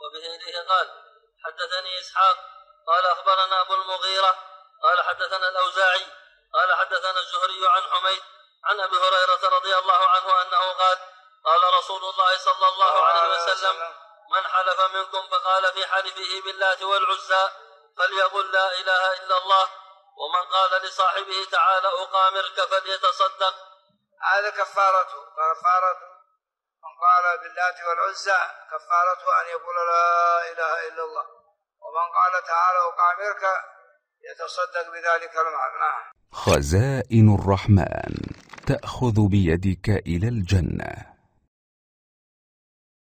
وبه قال حدثني إسحاق قال أخبرنا أبو المغيرة قال حدثنا الأوزاعي قال حدثنا الزهري عن حميد عن أبي هريرة رضي الله عنه أنه قال قال رسول الله صلى الله عليه وسلم من حلف منكم فقال في حلفه باللات والعزى فليقل لا إله إلا الله ومن قال لصاحبه تعالى أقامرك فليتصدق. هذا كفارته من قال باللات والعزى كفارته أن يقول لا إله إلا الله ومن قال تعالى أقامرك يتصدق بذلك المعنى. خزائن الرحمن تأخذ بيدك إلى الجنة.